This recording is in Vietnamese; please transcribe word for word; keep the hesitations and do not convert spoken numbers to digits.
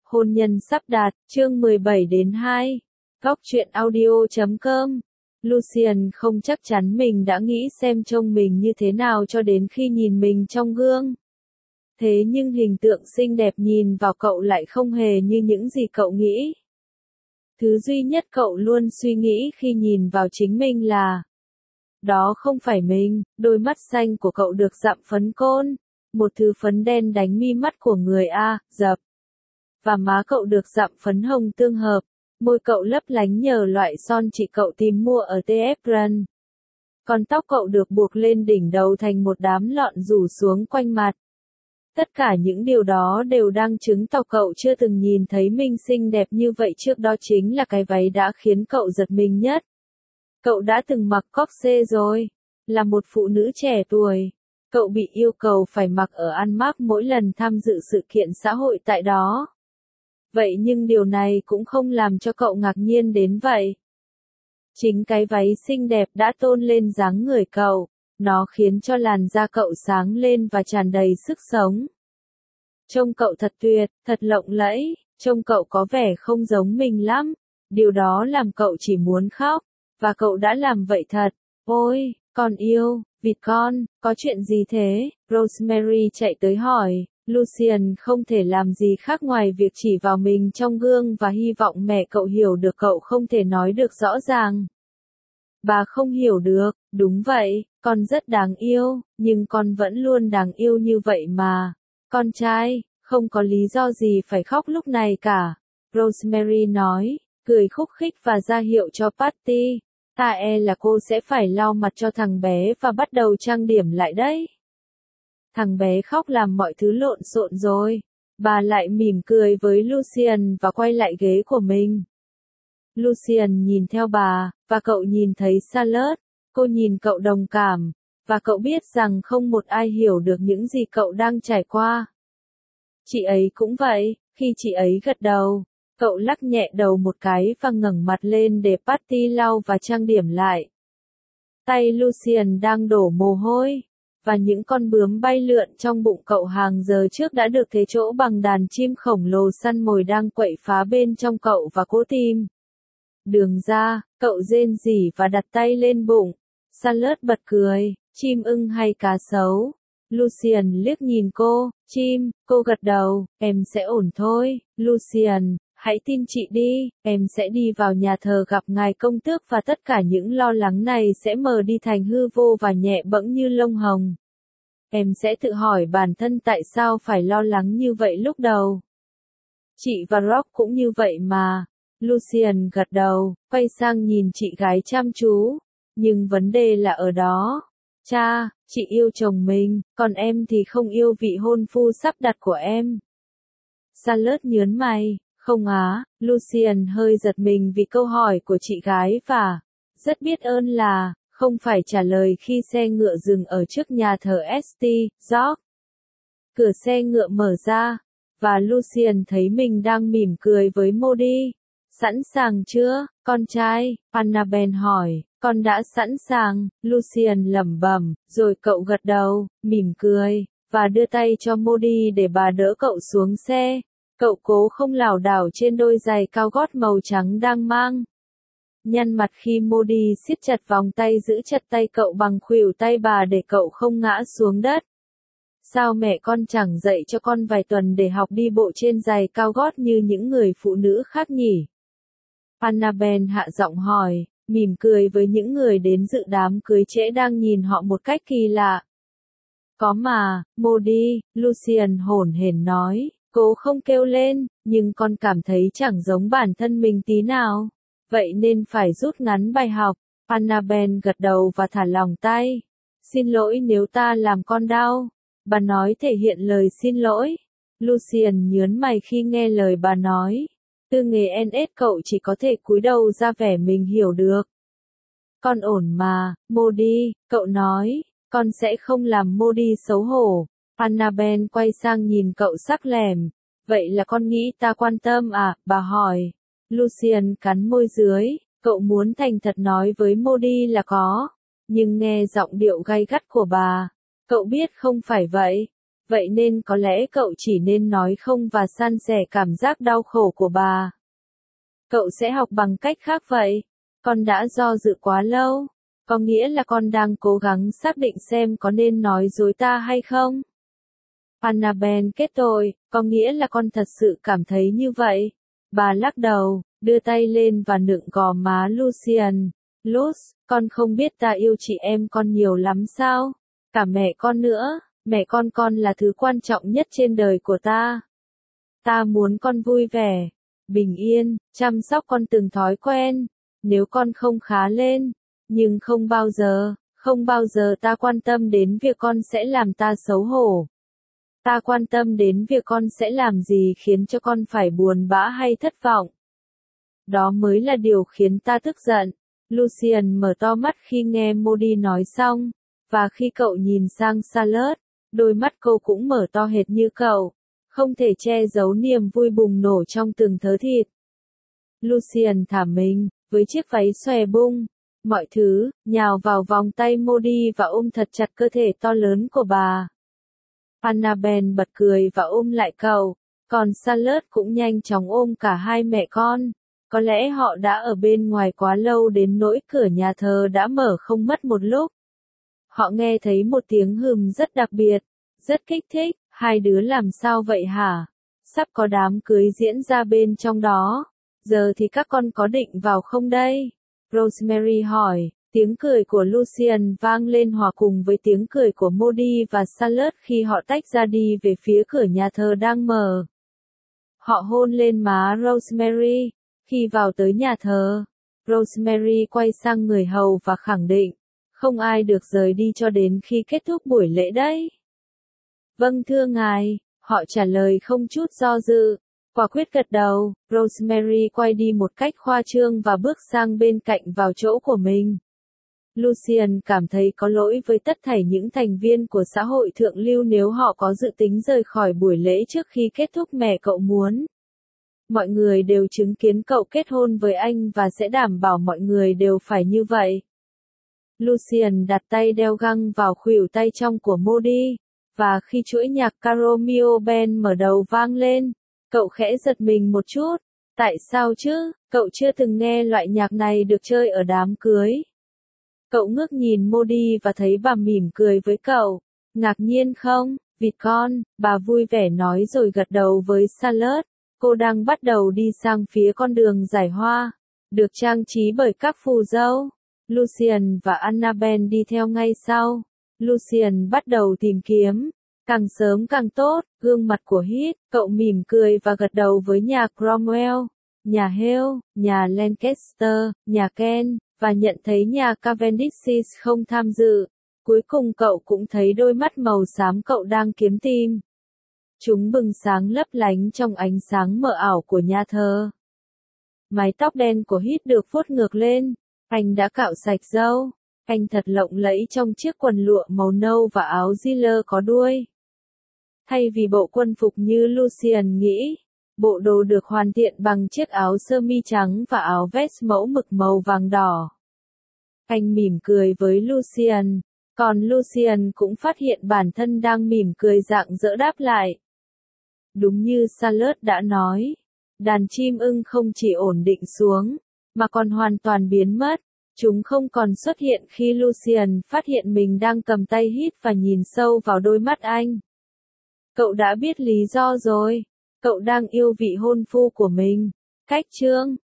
Hôn nhân sắp đạt, chương mười bảy đến hai. Góc truyện audio chấm com. Lucian không chắc chắn mình đã nghĩ xem trông mình như thế nào cho đến khi nhìn mình trong gương. Thế nhưng hình tượng xinh đẹp nhìn vào cậu lại không hề như những gì cậu nghĩ. Thứ duy nhất cậu luôn suy nghĩ khi nhìn vào chính mình là đó không phải mình. Đôi mắt xanh của cậu được dặm phấn côn, một thứ phấn đen đánh mi mắt của người A, dập. Và má cậu được dặm phấn hồng tương hợp, môi cậu lấp lánh nhờ loại son chị cậu tìm mua ở tê ép Run. Còn tóc cậu được buộc lên đỉnh đầu thành một đám lọn rủ xuống quanh mặt. Tất cả những điều đó đều đang chứng tỏ cậu chưa từng nhìn thấy mình xinh đẹp như vậy trước đó, chính là cái váy đã khiến cậu giật mình nhất. Cậu đã từng mặc corset rồi, là một phụ nữ trẻ tuổi. Cậu bị yêu cầu phải mặc ở Ăn Mác mỗi lần tham dự sự kiện xã hội tại đó. Vậy nhưng điều này cũng không làm cho cậu ngạc nhiên đến vậy. Chính cái váy xinh đẹp đã tôn lên dáng người cậu, nó khiến cho làn da cậu sáng lên và tràn đầy sức sống. Trông cậu thật tuyệt, thật lộng lẫy, trông cậu có vẻ không giống mình lắm, điều đó làm cậu chỉ muốn khóc, và cậu đã làm vậy thật. Ôi, con yêu, vịt con, có chuyện gì thế? Rosemary chạy tới hỏi. Lucian không thể làm gì khác ngoài việc chỉ vào mình trong gương và hy vọng mẹ cậu hiểu được cậu không thể nói được rõ ràng. Bà không hiểu được, đúng vậy, con rất đáng yêu, nhưng con vẫn luôn đáng yêu như vậy mà. Con trai, không có lý do gì phải khóc lúc này cả. Rosemary nói, cười khúc khích và ra hiệu cho Patty. Ta e là cô sẽ phải lau mặt cho thằng bé và bắt đầu trang điểm lại đấy. Thằng bé khóc làm mọi thứ lộn xộn rồi. Bà lại mỉm cười với Lucian và quay lại ghế của mình. Lucian nhìn theo bà, và cậu nhìn thấy Charlotte. Cô nhìn cậu đồng cảm, và cậu biết rằng không một ai hiểu được những gì cậu đang trải qua. Chị ấy cũng vậy, khi chị ấy gật đầu, cậu lắc nhẹ đầu một cái và ngẩng mặt lên để Patty lau và trang điểm lại. Tay Lucian đang đổ mồ hôi, và những con bướm bay lượn trong bụng cậu hàng giờ trước đã được thế chỗ bằng đàn chim khổng lồ săn mồi đang quậy phá bên trong cậu và cố tìm đường ra. Cậu rên rỉ và đặt tay lên bụng. Charlotte bật cười, chim ưng hay cá sấu? Lucian liếc nhìn cô, chim, cô gật đầu, em sẽ ổn thôi. Lucian, hãy tin chị đi, em sẽ đi vào nhà thờ gặp ngài công tước và tất cả những lo lắng này sẽ mờ đi thành hư vô và nhẹ bẫng như lông hồng. Em sẽ tự hỏi bản thân tại sao phải lo lắng như vậy lúc đầu. Chị và Rock cũng như vậy mà. Lucian gật đầu, quay sang nhìn chị gái chăm chú. Nhưng vấn đề là ở đó. Cha, chị yêu chồng mình, còn em thì không yêu vị hôn phu sắp đặt của em. Charlotte nhớn mày, không á. Lucian hơi giật mình vì câu hỏi của chị gái và rất biết ơn là không phải trả lời khi xe ngựa dừng ở trước nhà thờ Saint George. Cửa xe ngựa mở ra, và Lucian thấy mình đang mỉm cười với Modi. Sẵn sàng chưa, con trai? Annabelle hỏi. Con đã sẵn sàng, Lucian lẩm bẩm, rồi cậu gật đầu, mỉm cười, và đưa tay cho Modi để bà đỡ cậu xuống xe. Cậu cố không lảo đảo trên đôi giày cao gót màu trắng đang mang. Nhăn mặt khi Modi siết chặt vòng tay giữ chặt tay cậu bằng khuỷu tay bà để cậu không ngã xuống đất. Sao mẹ con chẳng dạy cho con vài tuần để học đi bộ trên giày cao gót như những người phụ nữ khác nhỉ? Annabelle hạ giọng hỏi, mỉm cười với những người đến dự đám cưới trễ đang nhìn họ một cách kỳ lạ. Có mà, Modi, Lucian hổn hển nói, cố không kêu lên, nhưng con cảm thấy chẳng giống bản thân mình tí nào. Vậy nên phải rút ngắn bài học. Annabelle gật đầu và thả lỏng tay. Xin lỗi nếu ta làm con đau. Bà nói thể hiện lời xin lỗi. Lucian nhớn mày khi nghe lời bà nói. Từ nghề en ét cậu chỉ có thể cúi đầu ra vẻ mình hiểu được. Con ổn mà, Modi, cậu nói, con sẽ không làm Modi xấu hổ. Annabelle quay sang nhìn cậu sắc lẻm. Vậy là con nghĩ ta quan tâm à, bà hỏi. Lucian cắn môi dưới, cậu muốn thành thật nói với Modi là có. Nhưng nghe giọng điệu gay gắt của bà, cậu biết không phải vậy. Vậy nên có lẽ cậu chỉ nên nói không và san sẻ cảm giác đau khổ của bà. Cậu sẽ học bằng cách khác vậy. Con đã do dự quá lâu. Có nghĩa là con đang cố gắng xác định xem có nên nói dối ta hay không? Annabelle kết tội, có nghĩa là con thật sự cảm thấy như vậy. Bà lắc đầu, đưa tay lên và nựng gò má Lucian. Luz, con không biết ta yêu chị em con nhiều lắm sao? Cả mẹ con nữa, mẹ con con là thứ quan trọng nhất trên đời của ta. Ta muốn con vui vẻ, bình yên, chăm sóc con từng thói quen. Nếu con không khá lên, nhưng không bao giờ, không bao giờ ta quan tâm đến việc con sẽ làm ta xấu hổ. Ta quan tâm đến việc con sẽ làm gì khiến cho con phải buồn bã hay thất vọng. Đó mới là điều khiến ta tức giận. Lucian mở to mắt khi nghe Modi nói xong, và khi cậu nhìn sang Charlotte, đôi mắt cô cũng mở to hệt như cậu, không thể che giấu niềm vui bùng nổ trong từng thớ thịt. Lucian thả mình, với chiếc váy xòe bung, mọi thứ, nhào vào vòng tay Modi và ôm thật chặt cơ thể to lớn của bà. Annabelle bật cười và ôm lại cậu, còn Charlotte cũng nhanh chóng ôm cả hai mẹ con. Có lẽ họ đã ở bên ngoài quá lâu đến nỗi cửa nhà thờ đã mở không mất một lúc. Họ nghe thấy một tiếng hừm rất đặc biệt, rất kích thích. Hai đứa làm sao vậy hả? Sắp có đám cưới diễn ra bên trong đó. Giờ thì các con có định vào không đây? Rosemary hỏi. Tiếng cười của Lucian vang lên hòa cùng với tiếng cười của Modi và Charlotte khi họ tách ra đi về phía cửa nhà thờ đang mở. Họ hôn lên má Rosemary. Khi vào tới nhà thờ, Rosemary quay sang người hầu và khẳng định, không ai được rời đi cho đến khi kết thúc buổi lễ đấy. Vâng thưa ngài, họ trả lời không chút do dự. Quả quyết gật đầu, Rosemary quay đi một cách khoa trương và bước sang bên cạnh vào chỗ của mình. Lucian cảm thấy có lỗi với tất thảy những thành viên của xã hội thượng lưu nếu họ có dự tính rời khỏi buổi lễ trước khi kết thúc mẹ cậu muốn. Mọi người đều chứng kiến cậu kết hôn với anh và sẽ đảm bảo mọi người đều phải như vậy. Lucian đặt tay đeo găng vào khuỷu tay trong của Modi, và khi chuỗi nhạc Caromeo Ben mở đầu vang lên, cậu khẽ giật mình một chút. Tại sao chứ, cậu chưa từng nghe loại nhạc này được chơi ở đám cưới. Cậu ngước nhìn Modi và thấy bà mỉm cười với cậu. Ngạc nhiên không, vịt con, bà vui vẻ nói rồi gật đầu với Charlotte. Cô đang bắt đầu đi sang phía con đường giải hoa, được trang trí bởi các phù dâu. Lucian và Annabelle đi theo ngay sau. Lucian bắt đầu tìm kiếm, càng sớm càng tốt, gương mặt của Heath. Cậu mỉm cười và gật đầu với nhà Cromwell, nhà Hale, nhà Lancaster, nhà Ken, và nhận thấy nhà Cavendish không tham dự. Cuối cùng cậu cũng thấy đôi mắt màu xám cậu đang kiếm tìm. Chúng bừng sáng lấp lánh trong ánh sáng mờ ảo của nhà thờ. Mái tóc đen của Heath được vuốt ngược lên. Anh đã cạo sạch râu. Anh thật lộng lẫy trong chiếc quần lụa màu nâu và áo gilet có đuôi. Thay vì bộ quân phục như Lucian nghĩ, bộ đồ được hoàn thiện bằng chiếc áo sơ mi trắng và áo vest mẫu mực màu vàng đỏ. Anh mỉm cười với Lucian, còn Lucian cũng phát hiện bản thân đang mỉm cười rạng rỡ đáp lại. Đúng như Charlotte đã nói, đàn chim ưng không chỉ ổn định xuống, mà còn hoàn toàn biến mất. Chúng không còn xuất hiện khi Lucian phát hiện mình đang cầm tay Heath và nhìn sâu vào đôi mắt anh. Cậu đã biết lý do rồi. Cậu đang yêu vị hôn phu của mình. Cách chương